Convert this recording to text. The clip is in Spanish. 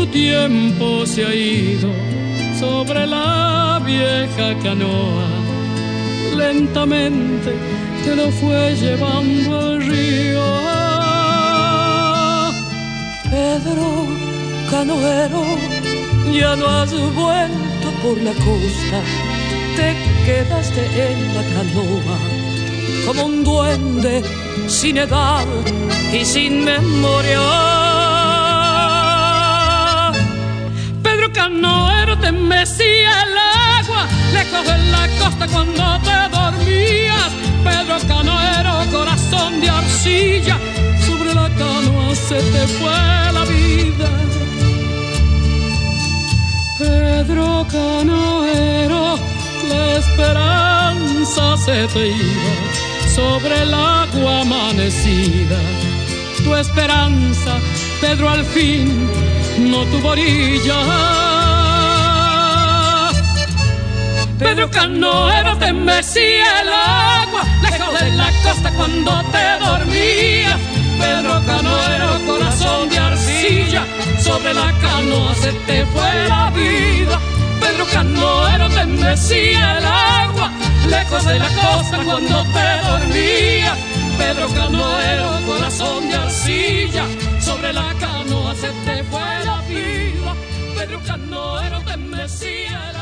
tiempo se ha ido sobre la vieja canoa, lentamente te lo fue llevando el río. Pedro canoero, ya no has vuelto por la costa, te quedaste en la canoa como un duende sin edad y sin memoria. Pedro canoero, te mecía el agua lejos de la costa cuando te dormías. Pedro canoero, corazón de arcilla, sobre la canoa se te fue la vida. Pedro canoero, la esperanza se te iba sobre el agua amanecida. Tu esperanza, Pedro, al fin no tuvo orilla. Pedro canoero, te mecía el agua lejos de la costa cuando te dormías. Pedro canoero, corazón de arcilla, sobre la canoa se te fue la vida. Pedro canoero, te mecía el agua lejos de la costa cuando te dormías. Pedro canoero, corazón de arcilla, sobre la canoa se te fue la vida. Pedro canoero, te mecía el agua.